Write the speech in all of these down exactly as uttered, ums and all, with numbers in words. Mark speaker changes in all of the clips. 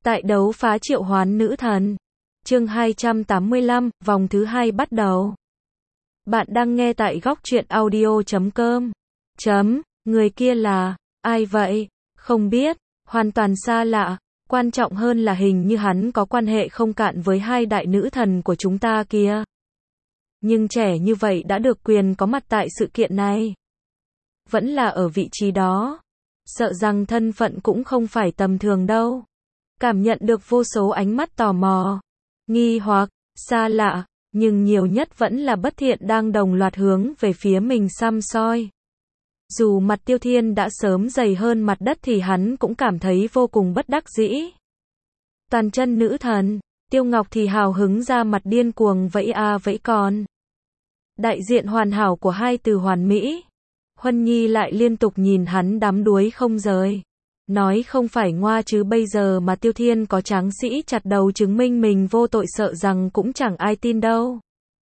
Speaker 1: Tại đấu phá triệu hoán nữ thần. Chương hai trăm tám mươi lăm, vòng thứ hai bắt đầu. Bạn đang nghe tại góc truyện audio chấm com. Chấm, người kia là, ai vậy? Không biết, hoàn toàn xa lạ. Quan trọng hơn là hình như hắn có quan hệ không cạn với hai đại nữ thần của chúng ta kia. Nhưng trẻ như vậy đã được quyền có mặt tại sự kiện này. Vẫn là ở vị trí đó. Sợ rằng thân phận cũng không phải tầm thường đâu. Cảm nhận được vô số ánh mắt tò mò, nghi hoặc, xa lạ, nhưng nhiều nhất vẫn là bất thiện đang đồng loạt hướng về phía mình săm soi. Dù mặt Tiêu Thiên đã sớm dày hơn mặt đất thì hắn cũng cảm thấy vô cùng bất đắc dĩ. Toàn chân nữ thần, Tiêu Ngọc thì hào hứng ra mặt điên cuồng vẫy a vẫy con. Đại diện hoàn hảo của hai từ hoàn mỹ. Huân Nhi lại liên tục nhìn hắn đắm đuối không rời. Nói không phải ngoa chứ bây giờ mà Tiêu Thiên có tráng sĩ chặt đầu chứng minh mình vô tội sợ rằng cũng chẳng ai tin đâu.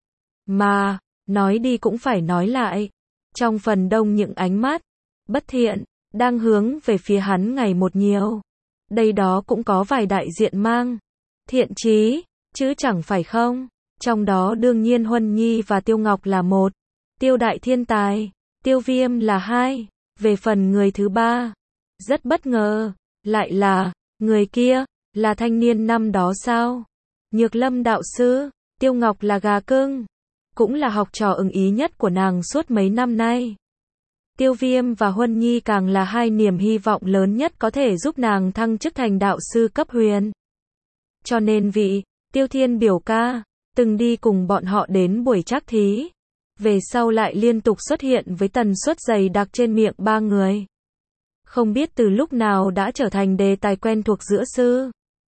Speaker 1: Mà, nói đi cũng phải nói lại. Trong phần đông những ánh mắt, bất thiện, đang hướng về phía hắn ngày một nhiều. Đây đó cũng có vài đại diện mang thiện chí, chứ chẳng phải không. Trong đó đương nhiên Huân Nhi và Tiêu Ngọc là một. Tiêu đại thiên tài, Tiêu Viêm là hai. Về phần người thứ ba, rất bất ngờ, lại là, người kia, là thanh niên năm đó sao? Nhược Lâm đạo sư, Tiêu Ngọc là gà cưng, cũng là học trò ưng ý nhất của nàng suốt mấy năm nay. Tiêu Viêm và Huân Nhi càng là hai niềm hy vọng lớn nhất có thể giúp nàng thăng chức thành đạo sư cấp huyền. Cho nên vị, Tiêu Thiên biểu ca, từng đi cùng bọn họ đến buổi trắc thí. Về sau lại liên tục xuất hiện với tần suất dày đặc trên miệng ba người. Không biết từ lúc nào đã trở thành đề tài quen thuộc giữa sư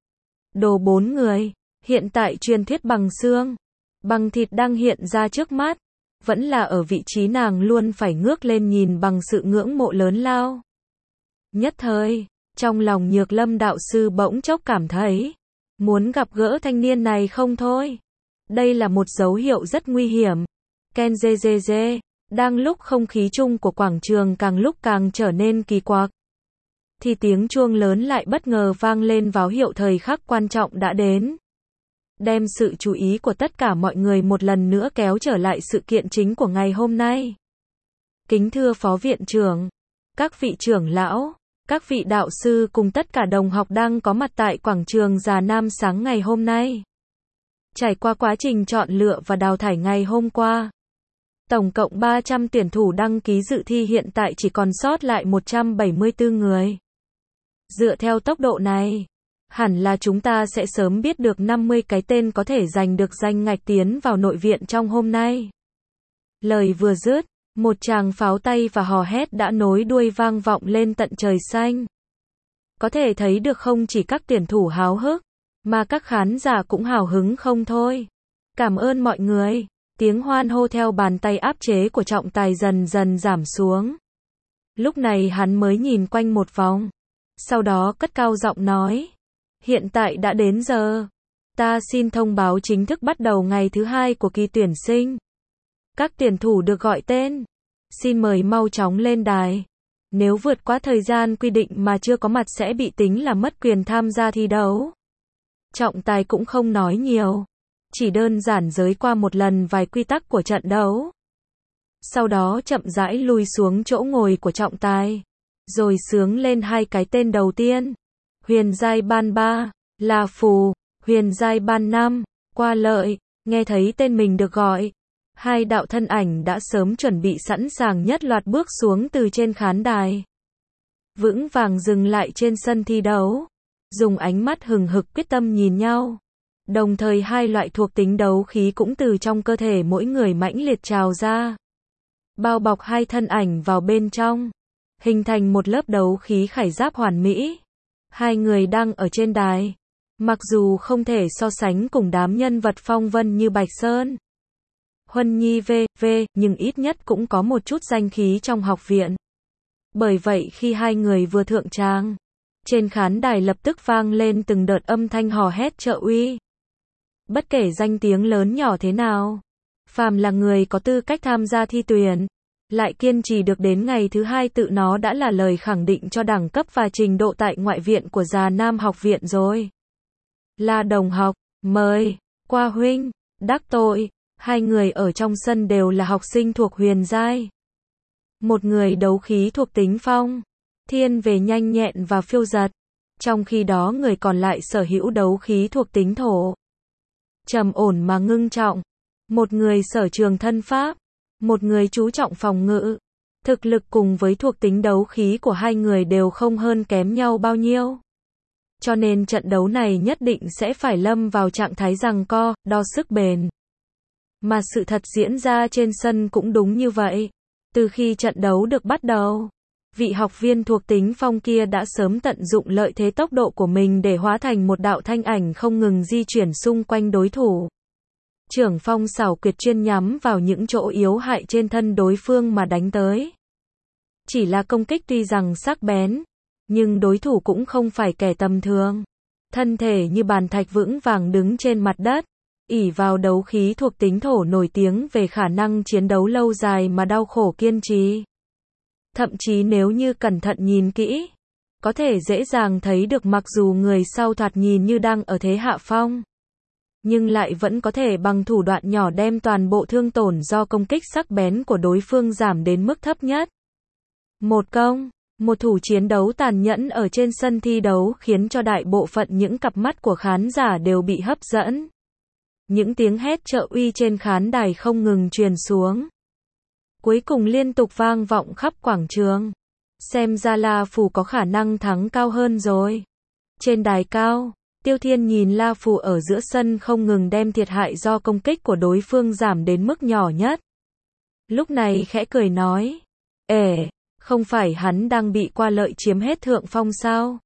Speaker 1: đồ bốn người. Hiện tại truyền thuyết bằng xương, bằng thịt đang hiện ra trước mắt. Vẫn là ở vị trí nàng luôn phải ngước lên nhìn bằng sự ngưỡng mộ lớn lao. Nhất thời, trong lòng Nhược Lâm đạo sư bỗng chốc cảm thấy muốn gặp gỡ thanh niên này không thôi. Đây là một dấu hiệu rất nguy hiểm. Ken dê dê dê. Đang lúc không khí chung của quảng trường càng lúc càng trở nên kỳ quặc, thì tiếng chuông lớn lại bất ngờ vang lên báo hiệu thời khắc quan trọng đã đến. Đem sự chú ý của tất cả mọi người một lần nữa kéo trở lại sự kiện chính của ngày hôm nay. Kính thưa Phó Viện trưởng, các vị trưởng lão, các vị đạo sư cùng tất cả đồng học đang có mặt tại quảng trường Già Nam sáng ngày hôm nay. Trải qua quá trình chọn lựa và đào thải ngày hôm qua, tổng cộng ba trăm tuyển thủ đăng ký dự thi hiện tại chỉ còn sót lại một trăm bảy mươi tư người. Dựa theo tốc độ này, hẳn là chúng ta sẽ sớm biết được năm mươi cái tên có thể giành được danh ngạch tiến vào nội viện trong hôm nay. Lời vừa dứt, một tràng pháo tay và hò hét đã nối đuôi vang vọng lên tận trời xanh. Có thể thấy được không chỉ các tuyển thủ háo hức, mà các khán giả cũng hào hứng không thôi. Cảm ơn mọi người. Tiếng hoan hô theo bàn tay áp chế của trọng tài dần dần giảm xuống. Lúc này hắn mới nhìn quanh một vòng. Sau đó cất cao giọng nói. Hiện tại đã đến giờ. Ta xin thông báo chính thức bắt đầu ngày thứ hai của kỳ tuyển sinh. Các tuyển thủ được gọi tên. Xin mời mau chóng lên đài. Nếu vượt quá thời gian quy định mà chưa có mặt sẽ bị tính là mất quyền tham gia thi đấu. Trọng tài cũng không nói nhiều. Chỉ đơn giản giới qua một lần vài quy tắc của trận đấu. Sau đó chậm rãi lùi xuống chỗ ngồi của trọng tài. Rồi xướng lên hai cái tên đầu tiên. Huyền giai ban ba, là Phù. Huyền giai ban năm, Qua Lợi. Nghe thấy tên mình được gọi, hai đạo thân ảnh đã sớm chuẩn bị sẵn sàng nhất loạt bước xuống từ trên khán đài. Vững vàng dừng lại trên sân thi đấu. Dùng ánh mắt hừng hực quyết tâm nhìn nhau. Đồng thời hai loại thuộc tính đấu khí cũng từ trong cơ thể mỗi người mãnh liệt trào ra. Bao bọc hai thân ảnh vào bên trong. Hình thành một lớp đấu khí khải giáp hoàn mỹ. Hai người đang ở trên đài. Mặc dù không thể so sánh cùng đám nhân vật phong vân như Bạch Sơn, Huân Nhi vê vê, nhưng ít nhất cũng có một chút danh khí trong học viện. Bởi vậy khi hai người vừa thượng tràng, trên khán đài lập tức vang lên từng đợt âm thanh hò hét trợ uy. Bất kể danh tiếng lớn nhỏ thế nào, phàm là người có tư cách tham gia thi tuyển, lại kiên trì được đến ngày thứ hai tự nó đã là lời khẳng định cho đẳng cấp và trình độ tại ngoại viện của Già Nam học viện rồi. La đồng học, mời, qua huynh, đắc tội. Hai người ở trong sân đều là học sinh thuộc huyền giai. Một người đấu khí thuộc tính phong, thiên về nhanh nhẹn và phiêu dật. Trong khi đó người còn lại sở hữu đấu khí thuộc tính thổ, trầm ổn mà ngưng trọng. Một người sở trường thân pháp, một người chú trọng phòng ngự. Thực lực cùng với thuộc tính đấu khí của hai người đều không hơn kém nhau bao nhiêu. Cho nên trận đấu này nhất định sẽ phải lâm vào trạng thái giằng co, đo sức bền. Mà sự thật diễn ra trên sân cũng đúng như vậy. Từ khi trận đấu được bắt đầu, vị học viên thuộc tính phong kia đã sớm tận dụng lợi thế tốc độ của mình để hóa thành một đạo thanh ảnh không ngừng di chuyển xung quanh đối thủ. Trưởng phong xảo quyệt chuyên nhắm vào những chỗ yếu hại trên thân đối phương mà đánh tới. Chỉ là công kích tuy rằng sắc bén, nhưng đối thủ cũng không phải kẻ tầm thường. Thân thể như bàn thạch vững vàng đứng trên mặt đất, ỷ vào đấu khí thuộc tính thổ nổi tiếng về khả năng chiến đấu lâu dài mà đau khổ kiên trì. Thậm chí nếu như cẩn thận nhìn kỹ, có thể dễ dàng thấy được mặc dù người sau thoạt nhìn như đang ở thế hạ phong, nhưng lại vẫn có thể bằng thủ đoạn nhỏ đem toàn bộ thương tổn do công kích sắc bén của đối phương giảm đến mức thấp nhất. Một công, một thủ chiến đấu tàn nhẫn ở trên sân thi đấu khiến cho đại bộ phận những cặp mắt của khán giả đều bị hấp dẫn. Những tiếng hét trợ uy trên khán đài không ngừng truyền xuống. Cuối cùng liên tục vang vọng khắp quảng trường. Xem ra La Phù có khả năng thắng cao hơn rồi. Trên đài cao, Tiêu Thiên nhìn La Phù ở giữa sân không ngừng đem thiệt hại do công kích của đối phương giảm đến mức nhỏ nhất. Lúc này khẽ cười nói, Ê, không phải hắn đang bị Qua Lợi chiếm hết thượng phong sao?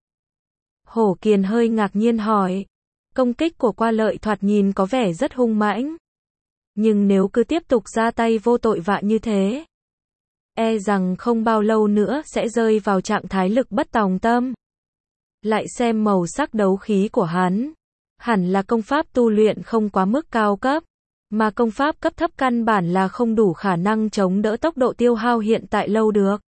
Speaker 1: Hổ Kiền hơi ngạc nhiên hỏi. Công kích của Qua Lợi thoạt nhìn có vẻ rất hung mãnh. Nhưng nếu cứ tiếp tục ra tay vô tội vạ như thế, e rằng không bao lâu nữa sẽ rơi vào trạng thái lực bất tòng tâm. Lại xem màu sắc đấu khí của hắn, hẳn là công pháp tu luyện không quá mức cao cấp, mà công pháp cấp thấp căn bản là không đủ khả năng chống đỡ tốc độ tiêu hao hiện tại lâu được.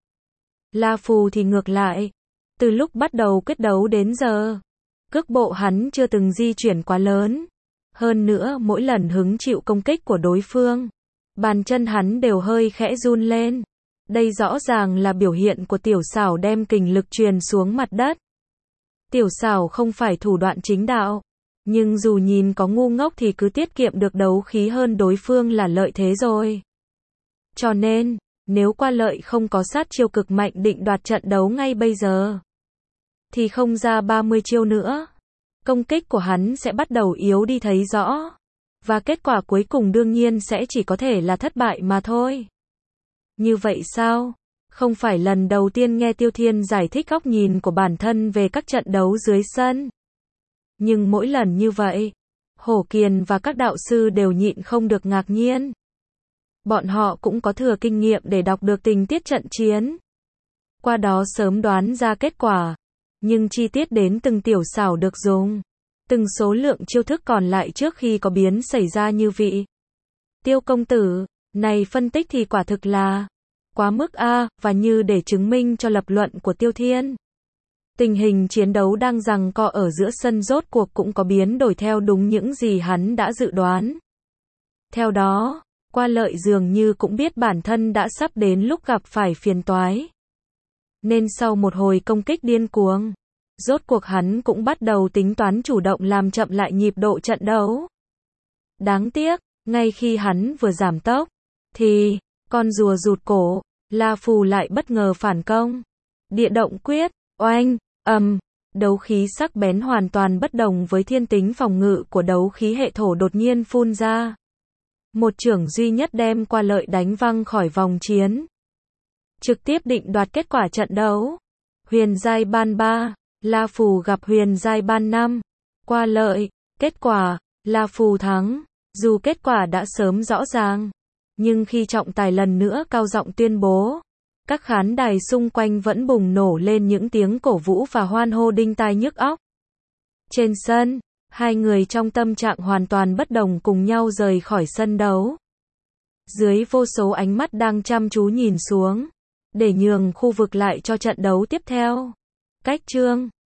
Speaker 1: La Phù thì ngược lại, từ lúc bắt đầu quyết đấu đến giờ, cước bộ hắn chưa từng di chuyển quá lớn. Hơn nữa mỗi lần hứng chịu công kích của đối phương, bàn chân hắn đều hơi khẽ run lên. Đây rõ ràng là biểu hiện của tiểu xảo đem kình lực truyền xuống mặt đất. Tiểu xảo không phải thủ đoạn chính đạo, nhưng dù nhìn có ngu ngốc thì cứ tiết kiệm được đấu khí hơn đối phương là lợi thế rồi. Cho nên, nếu Qua Lợi không có sát chiêu cực mạnh định đoạt trận đấu ngay bây giờ, thì không ra ba mươi chiêu nữa, công kích của hắn sẽ bắt đầu yếu đi thấy rõ. Và kết quả cuối cùng đương nhiên sẽ chỉ có thể là thất bại mà thôi. Như vậy sao? Không phải lần đầu tiên nghe Tiêu Thiên giải thích góc nhìn của bản thân về các trận đấu dưới sân. Nhưng mỗi lần như vậy, Hổ Kiền và các đạo sư đều nhịn không được ngạc nhiên. Bọn họ cũng có thừa kinh nghiệm để đọc được tình tiết trận chiến, qua đó sớm đoán ra kết quả. Nhưng chi tiết đến từng tiểu xảo được dùng, từng số lượng chiêu thức còn lại trước khi có biến xảy ra như vị Tiêu công tử này phân tích thì quả thực là quá mức a, và như để chứng minh cho lập luận của Tiêu Thiên, tình hình chiến đấu đang giằng co ở giữa sân rốt cuộc cũng có biến đổi theo đúng những gì hắn đã dự đoán. Theo đó, Qua Lợi dường như cũng biết bản thân đã sắp đến lúc gặp phải phiền toái. Nên sau một hồi công kích điên cuồng, rốt cuộc hắn cũng bắt đầu tính toán chủ động làm chậm lại nhịp độ trận đấu. Đáng tiếc, ngay khi hắn vừa giảm tốc, thì, con rùa rụt cổ, La Phù lại bất ngờ phản công. Địa động quyết, oanh, ầm, đấu khí sắc bén hoàn toàn bất đồng với thiên tính phòng ngự của đấu khí hệ thổ đột nhiên phun ra. Một chưởng duy nhất đem Qua Lợi đánh văng khỏi vòng chiến, trực tiếp định đoạt kết quả trận đấu. Huyền giai ban ba, La Phù gặp huyền giai ban năm. Qua Lợi, kết quả, La Phù thắng. Dù kết quả đã sớm rõ ràng, nhưng khi trọng tài lần nữa cao giọng tuyên bố, các khán đài xung quanh vẫn bùng nổ lên những tiếng cổ vũ và hoan hô đinh tai nhức óc. Trên sân, hai người trong tâm trạng hoàn toàn bất đồng cùng nhau rời khỏi sân đấu. Dưới vô số ánh mắt đang chăm chú nhìn xuống, để nhường khu vực lại cho trận đấu tiếp theo. Cách chương